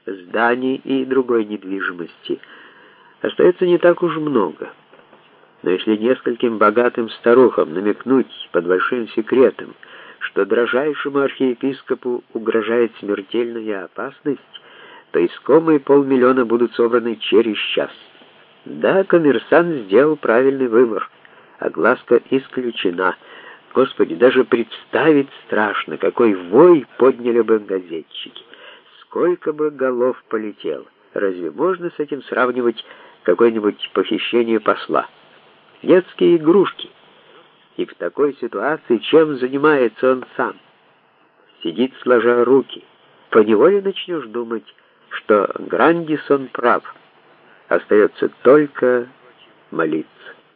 зданий и другой недвижимости остается не так уж много. Но если нескольким богатым старухам намекнуть под большим секретом, что дрожайшему архиепископу угрожает смертельная опасность, то искомые 500 000 будут собраны через час. Да, коммерсант сделал правильный выбор. Огласка исключена. Господи, даже представить страшно, какой вой подняли бы газетчики. Сколько бы голов полетело. Разве можно с этим сравнивать какое-нибудь похищение посла? Детские игрушки. И в такой ситуации чем занимается он сам? Сидит сложа руки. Поневоле начнешь думать, что Грандисон прав. Остается только молиться.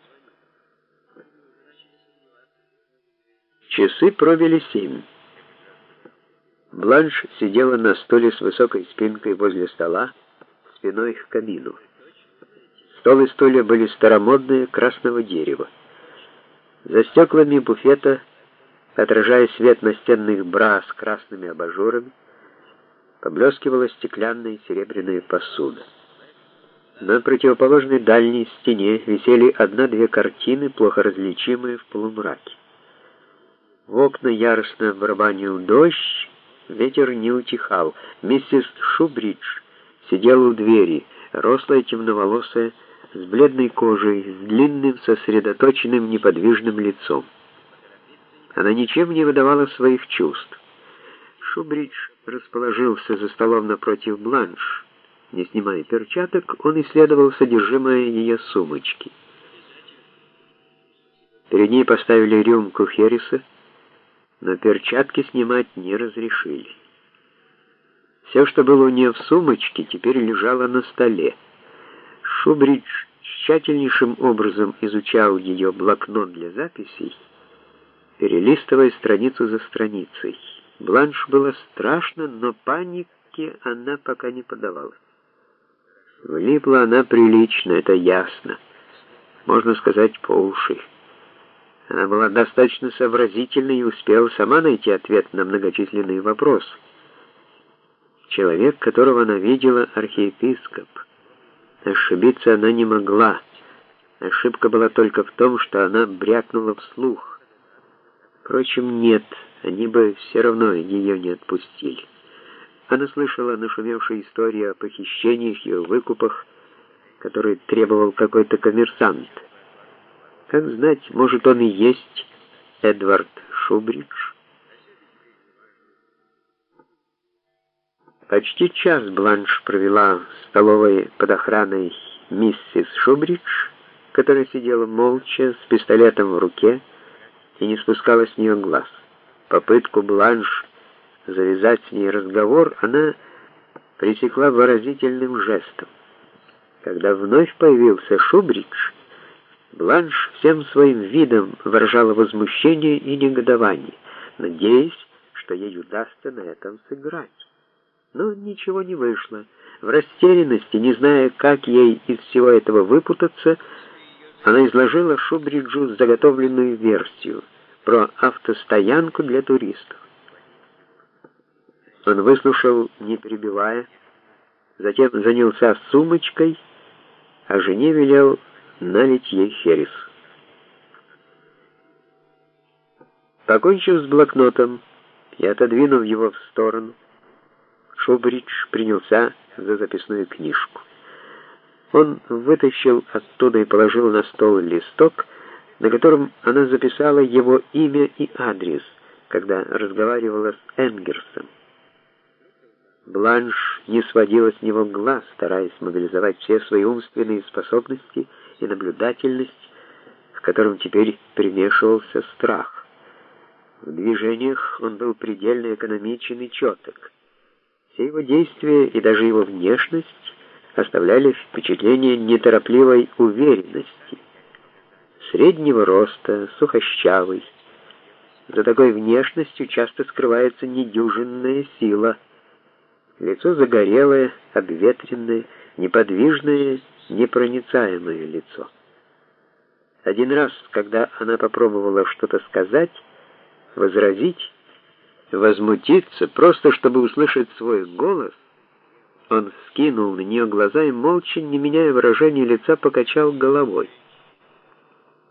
Часы пробили 7. Бланш сидела на стуле с высокой спинкой возле стола, спиной к камину. Стол и стулья были старомодные, красного дерева. За стеклами буфета, отражая свет настенных бра с красными абажурами, поблескивала стеклянная и серебряная посуда. На противоположной дальней стене висели 1-2 картины, плохо различимые в полумраке. В окна яростно барабанил дождь, ветер не утихал. Миссис Шубридж сидела у двери, рослая, темноволосая, с бледной кожей, с длинным, сосредоточенным, неподвижным лицом. Она ничем не выдавала своих чувств. Шубридж расположился за столом напротив Бланш. Не снимая перчаток, он исследовал содержимое ее сумочки. Перед ней поставили рюмку Хереса, но перчатки снимать не разрешили. Все, что было у нее в сумочке, теперь лежало на столе. Шубридж тщательнейшим образом изучал ее блокнот для записей, перелистывая страницу за страницей. Бланш было страшно, но панике она пока не поддавалась. Влипла она прилично, это ясно. Можно сказать, по уши. Она была достаточно сообразительной и успела сама найти ответ на многочисленные вопросы. Человек, которого она видела, архиепископ. Ошибиться она не могла. Ошибка была только в том, что она брякнула вслух. Впрочем, нет, они бы все равно ее не отпустили. Она слышала нашумевшие истории о похищениях и о выкупах, которые требовал какой-то коммерсант. Как знать, может, он и есть Эдвард Шубридж? Почти час Бланш провела в столовой под охраной миссис Шубридж, которая сидела молча, с пистолетом в руке, и не спускала с нее глаз. Попытку Бланш завязать с ней разговор она пресекла выразительным жестом. Когда вновь появился Шубридж, Бланш всем своим видом выражала возмущение и негодование, надеясь, что ей удастся на этом сыграть. Но ничего не вышло. В растерянности, не зная, как ей из всего этого выпутаться, она изложила Шубриджу заготовленную версию про автостоянку для туристов. Он выслушал, не перебивая, затем занялся сумочкой, а жене велел налить ей херес. Покончив с блокнотом и отодвинув его в сторону, Шубридж принялся за записную книжку. Он вытащил оттуда и положил на стол листок, на котором она записала его имя и адрес, когда разговаривала с Энгерсом. Бланш не сводила с него глаз, стараясь мобилизовать все свои умственные способности и наблюдательность, к которым теперь примешивался страх. В движениях он был предельно экономичен и четок. Все его действия и даже его внешность оставляли впечатление неторопливой уверенности. Среднего роста, сухощавый. За такой внешностью часто скрывается недюжинная сила. Лицо загорелое, обветренное, неподвижное, непроницаемое лицо. Один раз, когда она попробовала что-то сказать, возразить, возмутиться, просто чтобы услышать свой голос, Он вскинул на нее глаза и, молча, не меняя выражения лица, покачал головой.